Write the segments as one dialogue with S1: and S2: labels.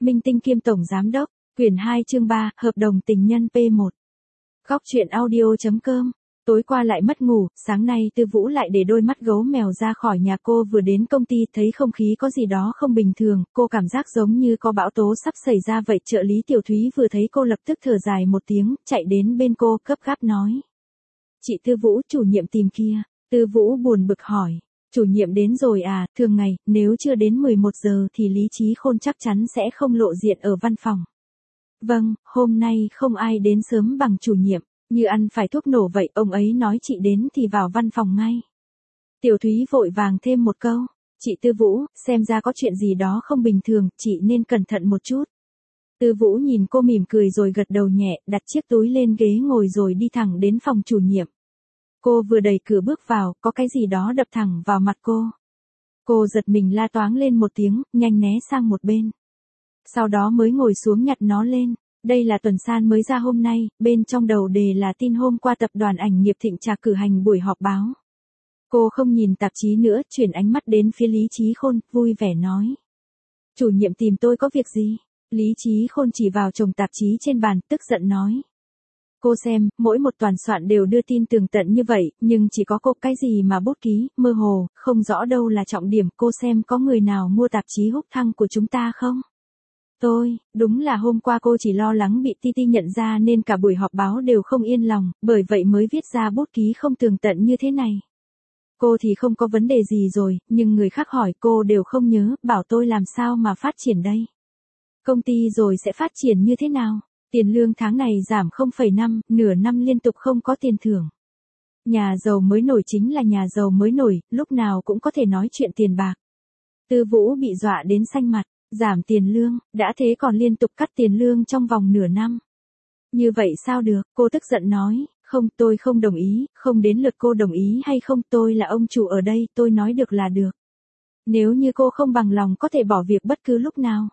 S1: Minh tinh kiêm tổng giám đốc, quyển 2 chương 3, hợp đồng tình nhân P1. Góc truyện audio.com. Tối qua lại mất ngủ, sáng nay Tư Vũ lại để đôi mắt gấu mèo ra khỏi nhà cô, vừa đến công ty thấy không khí có gì đó không bình thường, cô cảm giác giống như có bão tố sắp xảy ra vậy. Trợ lý Tiểu Thúy vừa thấy cô lập tức thở dài một tiếng, chạy đến bên cô, gấp gáp nói. Chị Tư Vũ, chủ nhiệm tìm kia. Tư Vũ buồn bực hỏi. Chủ nhiệm đến rồi à? Thường ngày, nếu chưa đến 11 giờ thì Lý Chí Khôn chắc chắn sẽ không lộ diện ở văn phòng. Vâng, hôm nay không ai đến sớm bằng chủ nhiệm, như ăn phải thuốc nổ vậy, ông ấy nói chị đến thì vào văn phòng ngay. Tiểu Thúy vội vàng thêm một câu, chị Tư Vũ, xem ra có chuyện gì đó không bình thường, chị nên cẩn thận một chút. Tư Vũ nhìn cô mỉm cười rồi gật đầu nhẹ, đặt chiếc túi lên ghế ngồi rồi đi thẳng đến phòng chủ nhiệm. Cô vừa đẩy cửa bước vào, có cái gì đó đập thẳng vào mặt cô. Cô giật mình la toáng lên một tiếng, nhanh né sang một bên. Sau đó mới ngồi xuống nhặt nó lên. Đây là tuần san mới ra hôm nay, bên trong đầu đề là tin hôm qua tập đoàn ảnh nghiệp Thịnh Trạc cử hành buổi họp báo. Cô không nhìn tạp chí nữa, chuyển ánh mắt đến phía Lý Chí Khôn, vui vẻ nói. Chủ nhiệm tìm tôi có việc gì? Lý Chí Khôn chỉ vào chồng tạp chí trên bàn, tức giận nói. Cô xem, mỗi một toàn soạn đều đưa tin tường tận như vậy, nhưng chỉ có cô cái gì mà bút ký, mơ hồ, không rõ đâu là trọng điểm. Cô xem có người nào mua tạp chí Húc Thăng của chúng ta không? Đúng là hôm qua cô chỉ lo lắng bị Titi nhận ra nên cả buổi họp báo đều không yên lòng, bởi vậy mới viết ra bút ký không tường tận như thế này. Cô thì không có vấn đề gì rồi, nhưng người khác hỏi cô đều không nhớ, bảo tôi làm sao mà phát triển đây. Công ty rồi sẽ phát triển như thế nào? Tiền lương tháng này giảm 0,5, nửa năm liên tục không có tiền thưởng. Nhà giàu mới nổi chính là nhà giàu mới nổi, lúc nào cũng có thể nói chuyện tiền bạc. Tư Vũ bị dọa đến xanh mặt, giảm tiền lương, đã thế còn liên tục cắt tiền lương trong vòng nửa năm. Như vậy sao được, cô tức giận nói, không, tôi không đồng ý, không đến lượt cô đồng ý hay không, tôi là ông chủ ở đây, tôi nói được là được. Nếu như cô không bằng lòng có thể bỏ việc bất cứ lúc nào.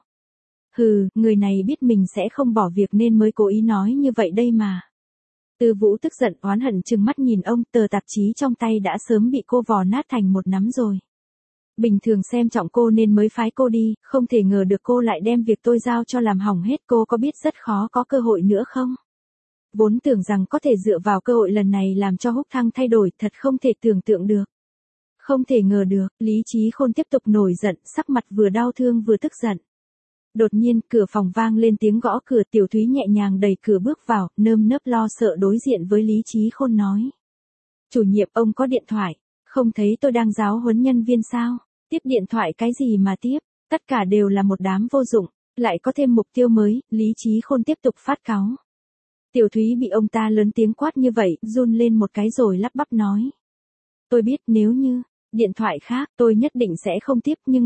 S1: Hừ, người này biết mình sẽ không bỏ việc nên mới cố ý nói như vậy đây mà. Tư Vũ tức giận oán hận trừng mắt nhìn ông, tờ tạp chí trong tay đã sớm bị cô vò nát thành một nắm rồi. Bình thường xem trọng cô nên mới phái cô đi, không thể ngờ được cô lại đem việc tôi giao cho làm hỏng hết. Cô có biết rất khó có cơ hội nữa không? Vốn tưởng rằng có thể dựa vào cơ hội lần này làm cho Húc Thăng thay đổi, thật không thể tưởng tượng được. Không thể ngờ được, Lý Chí Khôn tiếp tục nổi giận, sắc mặt vừa đau thương vừa tức giận. Đột nhiên, cửa phòng vang lên tiếng gõ cửa. Tiểu Thúy nhẹ nhàng đẩy cửa bước vào, nơm nớp lo sợ đối diện với Lý Chí Khôn nói. Chủ nhiệm, ông có điện thoại, không thấy tôi đang giáo huấn nhân viên sao? Tiếp điện thoại cái gì mà tiếp, tất cả đều là một đám vô dụng, lại có thêm mục tiêu mới. Lý Chí Khôn tiếp tục phát cáu. Tiểu Thúy bị ông ta lớn tiếng quát như vậy, run lên một cái rồi lắp bắp nói. Tôi biết nếu như, điện thoại khác tôi nhất định sẽ không tiếp, nhưng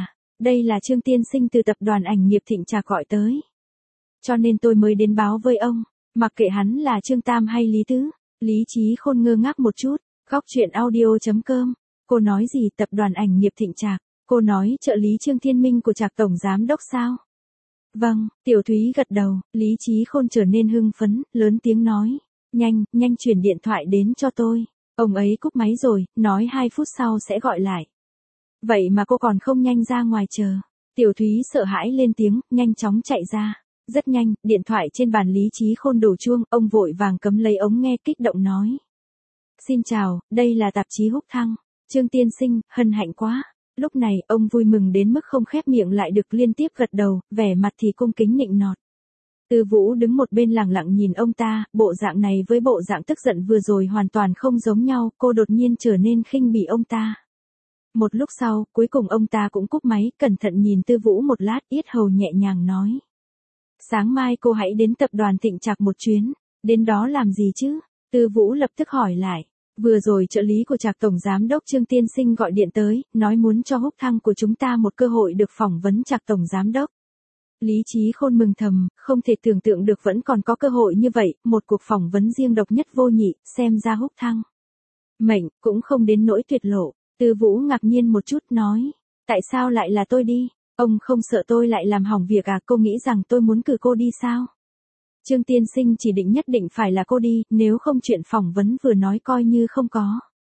S1: đây là Trương tiên sinh từ tập đoàn ảnh nghiệp Thịnh Trạc gọi tới. Cho nên tôi mới đến báo với ông, mặc kệ hắn là Trương Tam hay Lý Tứ. Lý Chí Khôn ngơ ngác một chút, góc truyện audio.com. Cô nói gì tập đoàn ảnh nghiệp Thịnh Trạc? Cô nói trợ lý Trương Thiên Minh của Trạc tổng giám đốc sao? Vâng, Tiểu Thúy gật đầu. Lý Chí Khôn trở nên hưng phấn, lớn tiếng nói. Nhanh chuyển điện thoại đến cho tôi. Ông ấy cúp máy rồi, nói 2 phút sau sẽ gọi lại. Vậy mà cô còn không nhanh ra ngoài chờ. Tiểu Thúy sợ hãi lên tiếng, nhanh chóng chạy ra. Rất nhanh, điện thoại trên bàn Lý Chí Khôn đổ chuông, ông vội vàng cắm lấy ống nghe, kích động nói. Xin chào, đây là tạp chí Húc Thăng. Trương tiên sinh, hân hạnh quá. Lúc này, ông vui mừng đến mức không khép miệng lại được, liên tiếp gật đầu, vẻ mặt thì cung kính nịnh nọt. Tư Vũ đứng một bên lẳng lặng nhìn ông ta, bộ dạng này với bộ dạng tức giận vừa rồi hoàn toàn không giống nhau, cô đột nhiên trở nên khinh bỉ ông ta. Một lúc sau, cuối cùng ông ta cũng cúp máy, cẩn thận nhìn Tư Vũ một lát, yết hầu nhẹ nhàng nói. Sáng mai cô hãy đến tập đoàn Thịnh Trạc một chuyến, đến đó làm gì chứ? Tư Vũ lập tức hỏi lại. Vừa rồi trợ lý của Trạc tổng giám đốc Trương tiên sinh gọi điện tới, nói muốn cho Húc Thăng của chúng ta một cơ hội được phỏng vấn Trạc tổng giám đốc. Lý Chí Khôn mừng thầm, không thể tưởng tượng được vẫn còn có cơ hội như vậy, một cuộc phỏng vấn riêng độc nhất vô nhị, xem ra Húc Thăng mệnh cũng không đến nỗi tuyệt lộ. Tư Vũ ngạc nhiên một chút nói, tại sao lại là tôi đi? Ông không sợ tôi lại làm hỏng việc à? Cô nghĩ rằng tôi muốn cử cô đi sao? Trương tiên sinh chỉ định nhất định phải là cô đi, nếu không chuyện phỏng vấn vừa nói coi như không có.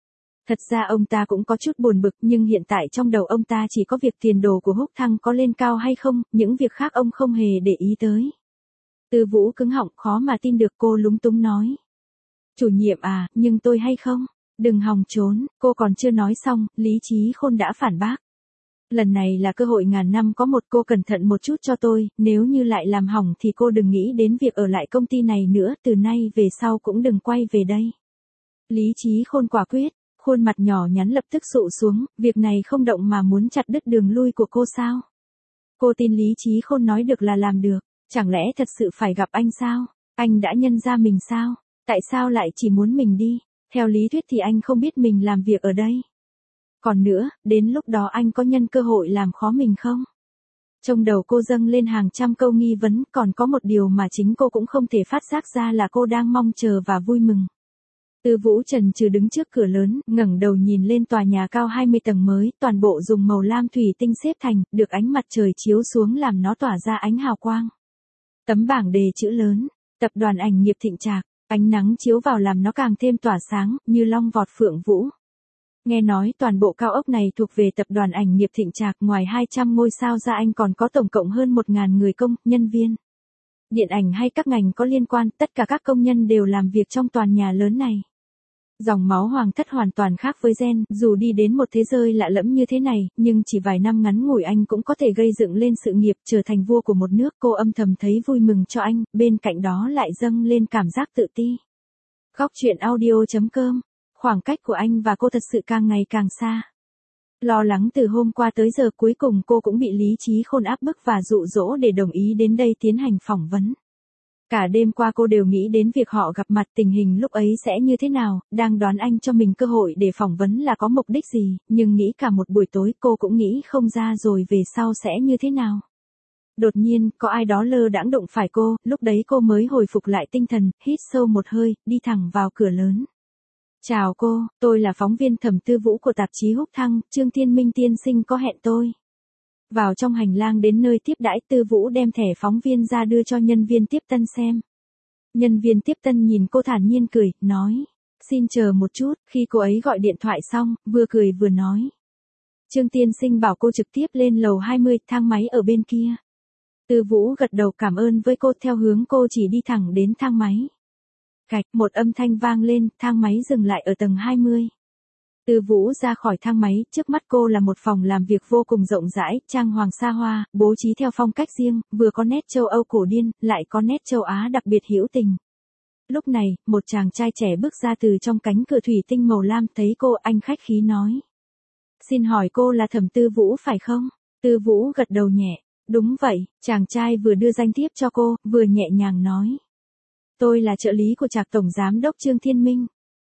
S1: Thật ra ông ta cũng có chút buồn bực nhưng hiện tại trong đầu ông ta chỉ có việc tiền đồ của Húc Thăng có lên cao hay không, những việc khác ông không hề để ý tới. Tư Vũ cứng họng khó mà tin được, cô lúng túng nói. Chủ nhiệm à, nhưng tôi hay không? Đừng hòng trốn, cô còn chưa nói xong, Lý Chí Khôn đã phản bác. Lần này là cơ hội ngàn năm có một, cô cẩn thận một chút cho tôi, nếu như lại làm hỏng thì cô đừng nghĩ đến việc ở lại công ty này nữa, từ nay về sau cũng đừng quay về đây. Lý Chí Khôn quả quyết, khuôn mặt nhỏ nhắn lập tức sụ xuống, việc này không động mà muốn chặt đứt đường lui của cô sao? Cô tin Lý Chí Khôn nói được là làm được, chẳng lẽ thật sự phải gặp anh sao? Anh đã nhân ra mình sao? Tại sao lại chỉ muốn mình đi? Theo lý thuyết thì anh không biết mình làm việc ở đây. Còn nữa, đến lúc đó anh có nhân cơ hội làm khó mình không? Trong đầu cô dâng lên hàng trăm câu nghi vấn, còn có một điều mà chính cô cũng không thể phát giác ra là cô đang mong chờ và vui mừng. Tư Vũ chần chừ đứng trước cửa lớn, ngẩng đầu nhìn lên tòa nhà cao 20 tầng mới, toàn bộ dùng màu lam thủy tinh xếp thành, được ánh mặt trời chiếu xuống làm nó tỏa ra ánh hào quang. Tấm bảng đề chữ lớn, Tập đoàn Ảnh nghiệp Thịnh Trạc, ánh nắng chiếu vào làm nó càng thêm tỏa sáng, như long vọt phượng vũ. Nghe nói toàn bộ cao ốc này thuộc về Tập đoàn Ảnh nghiệp Thịnh Trạc, ngoài 200 ngôi sao ra anh còn có tổng cộng hơn 1.000 người công, nhân viên. Điện ảnh hay các ngành có liên quan, tất cả các công nhân đều làm việc trong tòa nhà lớn này. Dòng máu hoàng thất hoàn toàn khác với gen, dù đi đến một thế giới lạ lẫm như thế này, nhưng chỉ vài năm ngắn ngủi anh cũng có thể gây dựng lên sự nghiệp, trở thành vua của một nước. Cô âm thầm thấy vui mừng cho anh, bên cạnh đó lại dâng lên cảm giác tự ti. Góc truyện audio.com, khoảng cách của anh và cô thật sự càng ngày càng xa. Lo lắng từ hôm qua tới giờ, cuối cùng cô cũng bị Lý Chí Khôn áp bức và dụ dỗ để đồng ý đến đây tiến hành phỏng vấn. Cả đêm qua cô đều nghĩ đến việc họ gặp mặt, tình hình lúc ấy sẽ như thế nào, đang đoán anh cho mình cơ hội để phỏng vấn là có mục đích gì, nhưng nghĩ cả một buổi tối cô cũng nghĩ không ra rồi về sau sẽ như thế nào. Đột nhiên, có ai đó lơ đãng đụng phải cô, lúc đấy cô mới hồi phục lại tinh thần, hít sâu một hơi, đi thẳng vào cửa lớn. Chào cô, tôi là phóng viên Thẩm Tư Vũ của tạp chí Húc Thăng, Trương Thiên Minh tiên sinh có hẹn tôi. Vào trong hành lang đến nơi tiếp đãi, Tư Vũ đem thẻ phóng viên ra đưa cho nhân viên tiếp tân xem. Nhân viên tiếp tân nhìn cô thản nhiên cười, nói. Xin chờ một chút, khi cô ấy gọi điện thoại xong, vừa cười vừa nói. Trương tiên sinh bảo cô trực tiếp lên lầu 20, thang máy ở bên kia. Tư Vũ gật đầu cảm ơn với cô, theo hướng cô chỉ đi thẳng đến thang máy. Cạch, một âm thanh vang lên, thang máy dừng lại ở tầng 20. Tư Vũ ra khỏi thang máy, trước mắt cô là một phòng làm việc vô cùng rộng rãi, trang hoàng xa hoa, bố trí theo phong cách riêng, vừa có nét châu Âu cổ điển, lại có nét châu Á đặc biệt hữu tình. Lúc này, một chàng trai trẻ bước ra từ trong cánh cửa thủy tinh màu lam, thấy cô, anh khách khí nói. Xin hỏi cô là Thẩm Tư Vũ phải không? Tư Vũ gật đầu nhẹ. Đúng vậy, chàng trai vừa đưa danh thiếp cho cô, vừa nhẹ nhàng nói. Tôi là trợ lý của Trạc Tổng Giám đốc Trương Thiên Minh.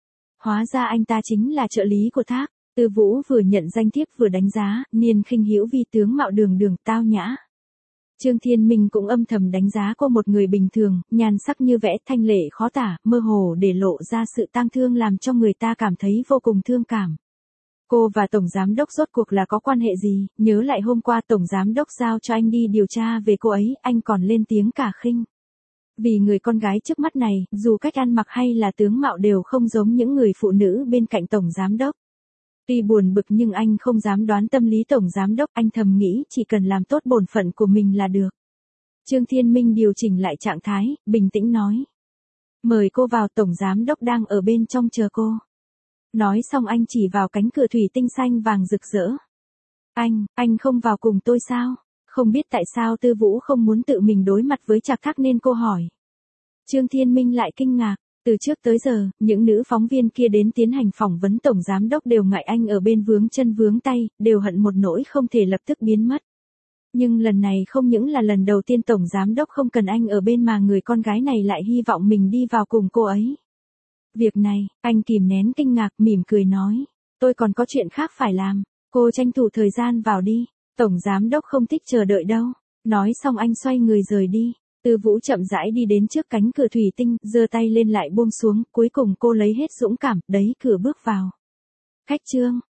S1: Hóa ra anh ta chính là trợ lý của Thác. Tư Vũ vừa nhận danh thiếp vừa đánh giá, niên khinh hữu vi, tướng mạo đường đường, tao nhã. Trương Thiên Minh cũng âm thầm đánh giá cô, một người bình thường, nhan sắc như vẽ, thanh lệ khó tả, mơ hồ để lộ ra sự tang thương làm cho người ta cảm thấy vô cùng thương cảm. Cô và Tổng Giám đốc rốt cuộc là có quan hệ gì? Nhớ lại hôm qua Tổng Giám đốc giao cho anh đi điều tra về cô ấy, anh còn lên tiếng cả khinh. Vì người con gái trước mắt này, dù cách ăn mặc hay là tướng mạo đều không giống những người phụ nữ bên cạnh Tổng Giám đốc. Tuy buồn bực nhưng anh không dám đoán tâm lý Tổng Giám đốc, anh thầm nghĩ chỉ cần làm tốt bổn phận của mình là được. Trương Thiên Minh điều chỉnh lại trạng thái, bình tĩnh nói. Mời cô vào, Tổng Giám đốc đang ở bên trong chờ cô. Nói xong anh chỉ vào cánh cửa thủy tinh xanh vàng rực rỡ. Anh không vào cùng tôi sao? Không biết tại sao Tư Vũ không muốn tự mình đối mặt với Trạc Thác nên cô hỏi. Trương Thiên Minh lại kinh ngạc, từ trước tới giờ, những nữ phóng viên kia đến tiến hành phỏng vấn Tổng Giám đốc đều ngại anh ở bên vướng chân vướng tay, đều hận một nỗi không thể lập tức biến mất. Nhưng lần này không những là lần đầu tiên Tổng Giám đốc không cần anh ở bên mà người con gái này lại hy vọng mình đi vào cùng cô ấy. Việc này, anh kìm nén kinh ngạc, mỉm cười nói. Tôi còn có chuyện khác phải làm, cô tranh thủ thời gian vào đi. Tổng Giám đốc không thích chờ đợi đâu. Nói xong anh xoay người rời đi. Tư Vũ chậm rãi đi đến trước cánh cửa thủy tinh, giơ tay lên lại buông xuống, cuối cùng cô lấy hết dũng cảm, đẩy cửa bước vào. Khách Trương,